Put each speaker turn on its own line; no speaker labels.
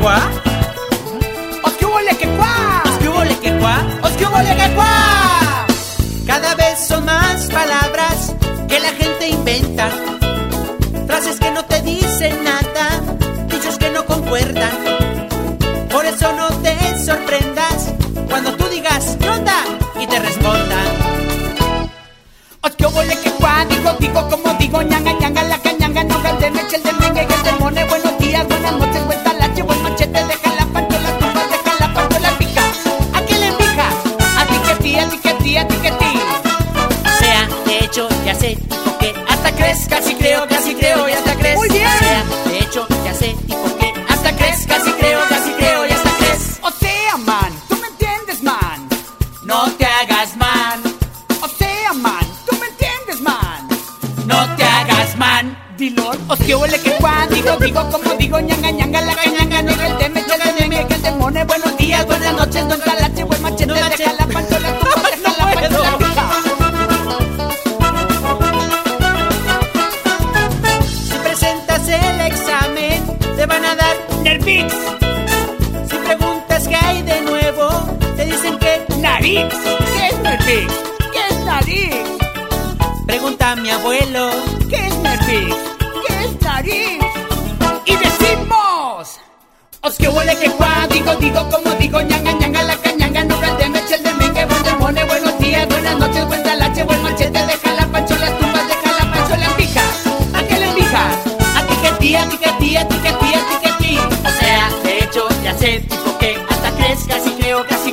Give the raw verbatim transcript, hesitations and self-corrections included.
cuá?
¡Os que hubo le que cuá!
¡Os que hubo le que cuá!
¡Os que hubo le que cuá!
Cada vez son más palabras que la gente inventa, frases que no te dicen nada, dichos que no concuerdan. Por eso no te sorprendas cuando tú digas ¿qué onda? Y te respondan
¡os que hubo le que cuá! Digo, digo, como digo, ñanga, ñanga, la cañanga, no el de meche, el de mengue, el de mone. Buenos días, buenas noches, cuenta la che, buen machete, deja la panchola, tumbas, deja la panchola, pica. ¿A qué le pica? A ti que ti, a ti que ti, a ti que ti.
O sea, de hecho, ya sé, tipo que hasta crees, casi creo, casi creo y hasta crees.
Muy bien.
O sea, de hecho, ya sé, tipo que hasta crees, casi creo, casi creo y hasta crees.
O sea, man, tú me entiendes, man.
No te hagas man,
O sea, man, tú me entiendes, man.
no te hagas man.
Dilo, os que huele que cuá, digo, digo, como digo, ñanga, ñanga, la cañanga, no el de meche, el de mengue, el de mone. Buenos días, buenas noches, don calache, buen machete,
No,
deja
machete.
la panchola, tumbas, deja
No
la
puedo.
panchola, pica.
Si presentas el examen, te van a dar
Nervix,
Si preguntas qué hay de nuevo, te dicen que
nariz. ¿Qué es Nervix? ¿Qué es nariz?
pregunta a mi abuelo.
¿Qué es Nervix? ¿Qué es nariz? Y decimos, os que huele que cuá, digo, digo, como digo, ñanga, ñanga, la cañanga, no el de meche, el de mengue, buen de mone. Buenos días, buenas noches, buen talache, buen machete, deja la panchola, tumbas, deja la panchola, pija. ¿A qué le pija?
A ti que ti, a ti que ti, a ti que ti, a ti que ti. O sea, de hecho, ya sé, tipo que hasta crees, casi creo, casi